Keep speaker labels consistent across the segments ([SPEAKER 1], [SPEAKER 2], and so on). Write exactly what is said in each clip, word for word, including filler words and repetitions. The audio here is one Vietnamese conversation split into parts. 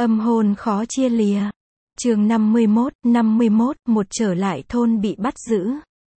[SPEAKER 1] Âm hôn khó chia lìa. Chương năm mươi mốt, năm mươi mốt, một trở lại thôn bị bắt giữ.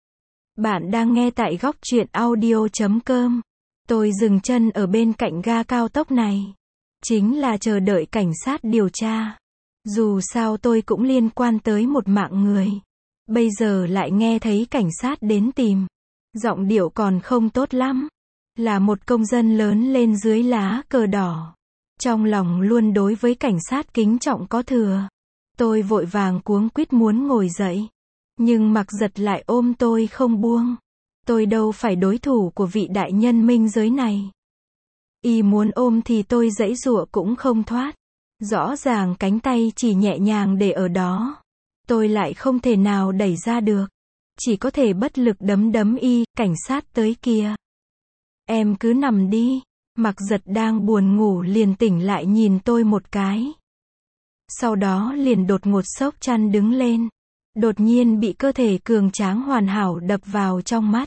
[SPEAKER 1] Bạn đang nghe tại góc truyện audio chấm com. Tôi dừng chân ở bên cạnh ga cao tốc này. Chính là chờ đợi cảnh sát điều tra. Dù sao tôi cũng liên quan tới một mạng người. Bây giờ lại nghe thấy cảnh sát đến tìm. Giọng điệu còn không tốt lắm. Là một công dân lớn lên dưới lá cờ đỏ. Trong lòng luôn đối với cảnh sát kính trọng có thừa. Tôi vội vàng cuống quýt muốn ngồi dậy. Nhưng Mặc Giật lại ôm tôi không buông. Tôi đâu phải đối thủ của vị đại nhân minh giới này. Y muốn ôm thì tôi giãy giụa cũng không thoát. Rõ ràng cánh tay chỉ nhẹ nhàng để ở đó. Tôi lại không thể nào đẩy ra được. Chỉ có thể bất lực đấm đấm y, cảnh sát tới kìa. Em cứ nằm đi. Mặc Giật đang buồn ngủ liền tỉnh lại nhìn tôi một cái. Sau đó liền đột ngột xốc chăn đứng lên. Đột nhiên bị cơ thể cường tráng hoàn hảo đập vào trong mắt.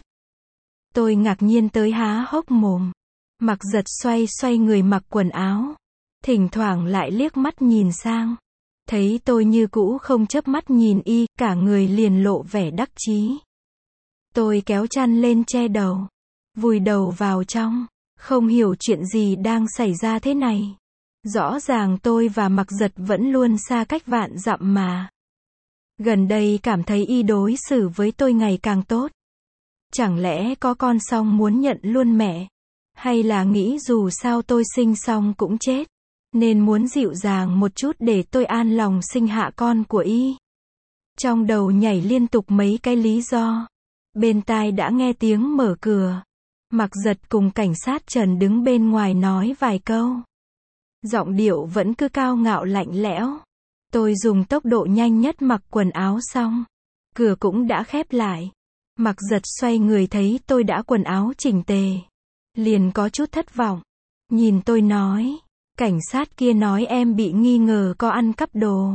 [SPEAKER 1] Tôi ngạc nhiên tới há hốc mồm. Mặc Giật xoay xoay người mặc quần áo. Thỉnh thoảng lại liếc mắt nhìn sang. Thấy tôi như cũ không chớp mắt nhìn y, cả người liền lộ vẻ đắc chí. Tôi kéo chăn lên che đầu. Vùi đầu vào trong. Không hiểu chuyện gì đang xảy ra thế này. Rõ ràng tôi và Mặc Giật vẫn luôn xa cách vạn dặm mà. Gần đây cảm thấy y đối xử với tôi ngày càng tốt. Chẳng lẽ có con xong muốn nhận luôn mẹ? Hay là nghĩ dù sao tôi sinh xong cũng chết, nên muốn dịu dàng một chút để tôi an lòng sinh hạ con của y? Trong đầu nhảy liên tục mấy cái lý do. Bên tai đã nghe tiếng mở cửa. Mặc Giật cùng cảnh sát Trần đứng bên ngoài nói vài câu. Giọng điệu vẫn cứ cao ngạo lạnh lẽo. Tôi dùng tốc độ nhanh nhất mặc quần áo xong. Cửa cũng đã khép lại. Mặc Giật xoay người thấy tôi đã quần áo chỉnh tề. Liền có chút thất vọng. Nhìn tôi nói. Cảnh sát kia nói em bị nghi ngờ có ăn cắp đồ.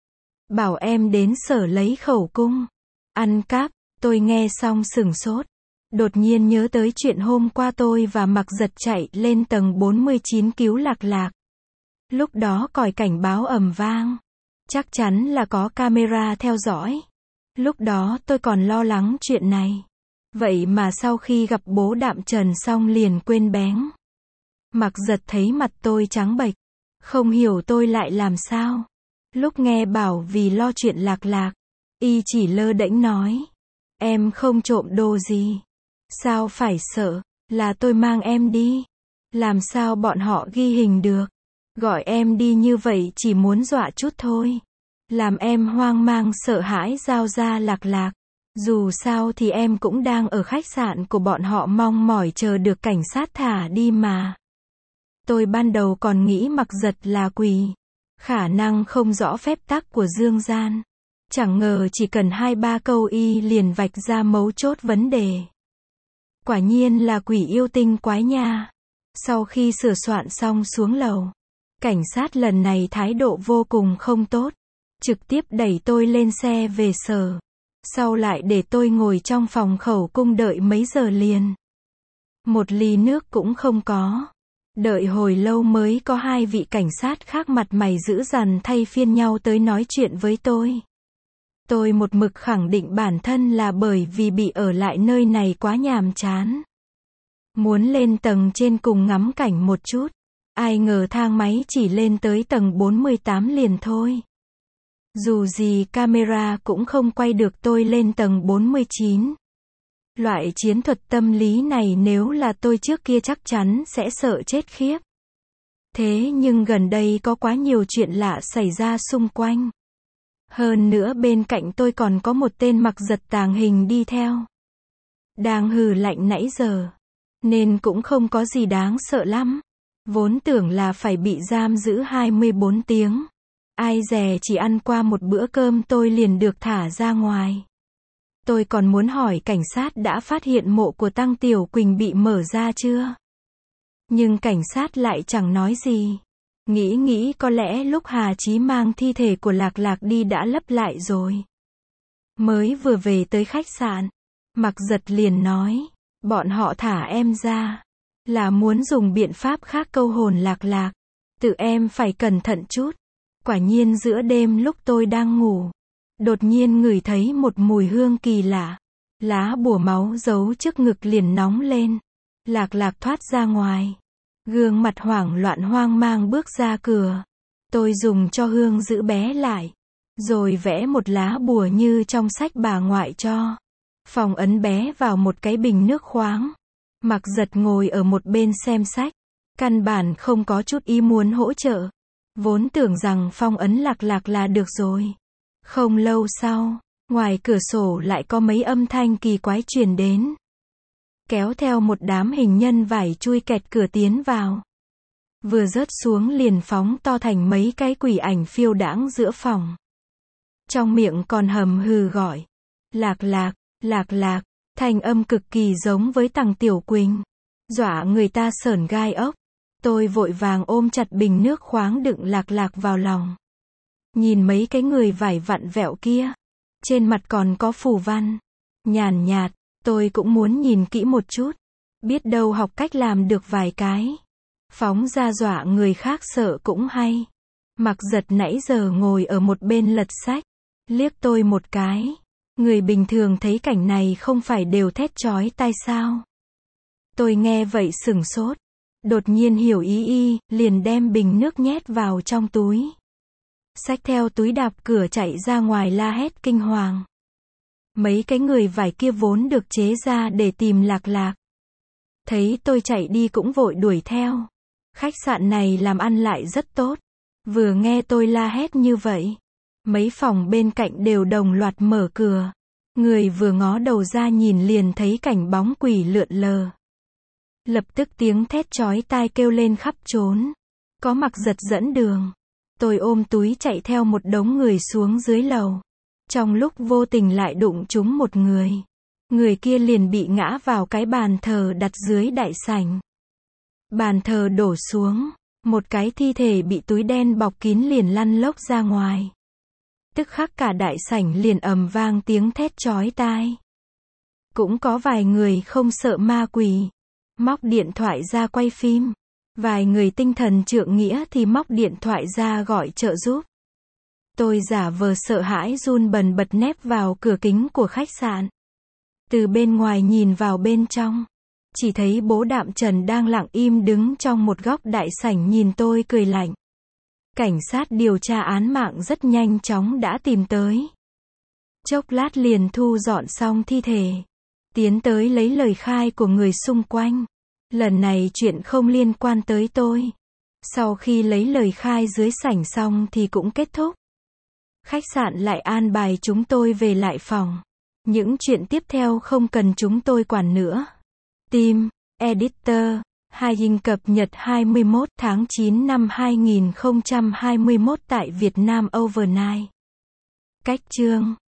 [SPEAKER 1] Bảo em đến sở lấy khẩu cung. Ăn cắp, tôi nghe xong sửng sốt. Đột nhiên nhớ tới chuyện hôm qua tôi và Mặc Giật chạy lên tầng bốn mươi chín cứu Lạc Lạc. Lúc đó còi cảnh báo ầm vang. Chắc chắn là có camera theo dõi. Lúc đó tôi còn lo lắng chuyện này. Vậy mà sau khi gặp bố Đạm Trần xong liền quên béng. Mặc Giật thấy mặt tôi trắng bệch. Không hiểu tôi lại làm sao. Lúc nghe bảo vì lo chuyện Lạc Lạc, y chỉ lơ đễnh nói. Em không trộm đồ gì. Sao phải sợ, là tôi mang em đi. Làm sao bọn họ ghi hình được. Gọi em đi như vậy chỉ muốn dọa chút thôi. Làm em hoang mang sợ hãi giao ra Lạc Lạc. Dù sao thì em cũng đang ở khách sạn của bọn họ mong mỏi chờ được cảnh sát thả đi mà. Tôi ban đầu còn nghĩ Mặc Giật là quỷ. Khả năng không rõ phép tắc của dương gian. Chẳng ngờ chỉ cần hai ba câu y liền vạch ra mấu chốt vấn đề. Quả nhiên là quỷ yêu tinh quái nha. Sau khi sửa soạn xong xuống lầu. Cảnh sát lần này thái độ vô cùng không tốt. Trực tiếp đẩy tôi lên xe về sở. Sau lại để tôi ngồi trong phòng khẩu cung đợi mấy giờ liền. Một ly nước cũng không có. Đợi hồi lâu mới có hai vị cảnh sát khác mặt mày dữ dằn thay phiên nhau tới nói chuyện với tôi. Tôi một mực khẳng định bản thân là bởi vì bị ở lại nơi này quá nhàm chán. Muốn lên tầng trên cùng ngắm cảnh một chút. Ai ngờ thang máy chỉ lên tới tầng bốn mươi tám liền thôi. Dù gì camera cũng không quay được tôi lên tầng bốn mươi chín. Loại chiến thuật tâm lý này nếu là tôi trước kia chắc chắn sẽ sợ chết khiếp. Thế nhưng gần đây có quá nhiều chuyện lạ xảy ra xung quanh. Hơn nữa bên cạnh tôi còn có một tên Mặc Giật tàng hình đi theo. Đang hừ lạnh nãy giờ. Nên cũng không có gì đáng sợ lắm. Vốn tưởng là phải bị giam giữ hai mươi bốn tiếng. Ai dè chỉ ăn qua một bữa cơm tôi liền được thả ra ngoài. Tôi còn muốn hỏi cảnh sát đã phát hiện mộ của Tăng Tiểu Quỳnh bị mở ra chưa? Nhưng cảnh sát lại chẳng nói gì. Nghĩ nghĩ có lẽ lúc Hà Chí mang thi thể của Lạc Lạc đi đã lấp lại rồi. Mới vừa về tới khách sạn. Mặc Giật liền nói. Bọn họ thả em ra. Là muốn dùng biện pháp khác câu hồn Lạc Lạc. Tự em phải cẩn thận chút. Quả nhiên giữa đêm lúc tôi đang ngủ, đột nhiên ngửi thấy một mùi hương kỳ lạ. Lá bùa máu giấu trước ngực liền nóng lên. Lạc Lạc thoát ra ngoài. Gương mặt hoảng loạn hoang mang bước ra cửa. Tôi dùng cho hương giữ bé lại. Rồi vẽ một lá bùa như trong sách bà ngoại cho. Phòng ấn bé vào một cái bình nước khoáng. Mặc Giật ngồi ở một bên xem sách. Căn bản không có chút ý muốn hỗ trợ. Vốn tưởng rằng phong ấn Lạc Lạc là được rồi. Không lâu sau, ngoài cửa sổ lại có mấy âm thanh kỳ quái truyền đến. Kéo theo một đám hình nhân vải chui kẹt cửa tiến vào. Vừa rớt xuống liền phóng to thành mấy cái quỷ ảnh phiêu đãng giữa phòng. Trong miệng còn hầm hừ gọi. Lạc Lạc, Lạc Lạc, thanh âm cực kỳ giống với Tằng Tiểu Quỳnh. Dọa người ta sởn gai ốc. Tôi vội vàng ôm chặt bình nước khoáng đựng Lạc Lạc vào lòng. Nhìn mấy cái người vải vặn vẹo kia. Trên mặt còn có phù văn. Nhàn nhạt, tôi cũng muốn nhìn kỹ một chút. Biết đâu học cách làm được vài cái. Phóng ra dọa người khác sợ cũng hay. Mặc Giật nãy giờ ngồi ở một bên lật sách. Liếc tôi một cái. Người bình thường thấy cảnh này không phải đều thét chói tai sao. Tôi nghe vậy sửng sốt. Đột nhiên hiểu ý y, liền đem bình nước nhét vào trong túi. Xách theo túi đạp cửa chạy ra ngoài la hét kinh hoàng. Mấy cái người vải kia vốn được chế ra để tìm Lạc Lạc. Thấy tôi chạy đi cũng vội đuổi theo. Khách sạn này làm ăn lại rất tốt. Vừa nghe tôi la hét như vậy, mấy phòng bên cạnh đều đồng loạt mở cửa. Người vừa ngó đầu ra nhìn liền thấy cảnh bóng quỷ lượn lờ. Lập tức tiếng thét chói tai kêu lên khắp trốn. Có Mặc Giật dẫn đường. Tôi ôm túi chạy theo một đống người xuống dưới lầu. Trong lúc vô tình lại đụng trúng một người. Người kia liền bị ngã vào cái bàn thờ đặt dưới đại sảnh. Bàn thờ đổ xuống. Một cái thi thể bị túi đen bọc kín liền lăn lóc ra ngoài. Tức khắc cả đại sảnh liền ầm vang tiếng thét chói tai. Cũng có vài người không sợ ma quỷ. Móc điện thoại ra quay phim. Vài người tinh thần trượng nghĩa thì móc điện thoại ra gọi trợ giúp. Tôi giả vờ sợ hãi run bần bật nép vào cửa kính của khách sạn. Từ bên ngoài nhìn vào bên trong. Chỉ thấy bố Đạm Trần đang lặng im đứng trong một góc đại sảnh nhìn tôi cười lạnh. Cảnh sát điều tra án mạng rất nhanh chóng đã tìm tới. Chốc lát liền thu dọn xong thi thể. Tiến tới lấy lời khai của người xung quanh. Lần này chuyện không liên quan tới tôi. Sau khi lấy lời khai dưới sảnh xong thì cũng kết thúc. Khách sạn lại an bài chúng tôi về lại phòng. Những chuyện tiếp theo không cần chúng tôi quản nữa. Team, Editor, Hai cập nhật hai mươi mốt tháng chín năm hai nghìn không trăm hai mươi mốt tại Việt Nam Overnight. Cách chương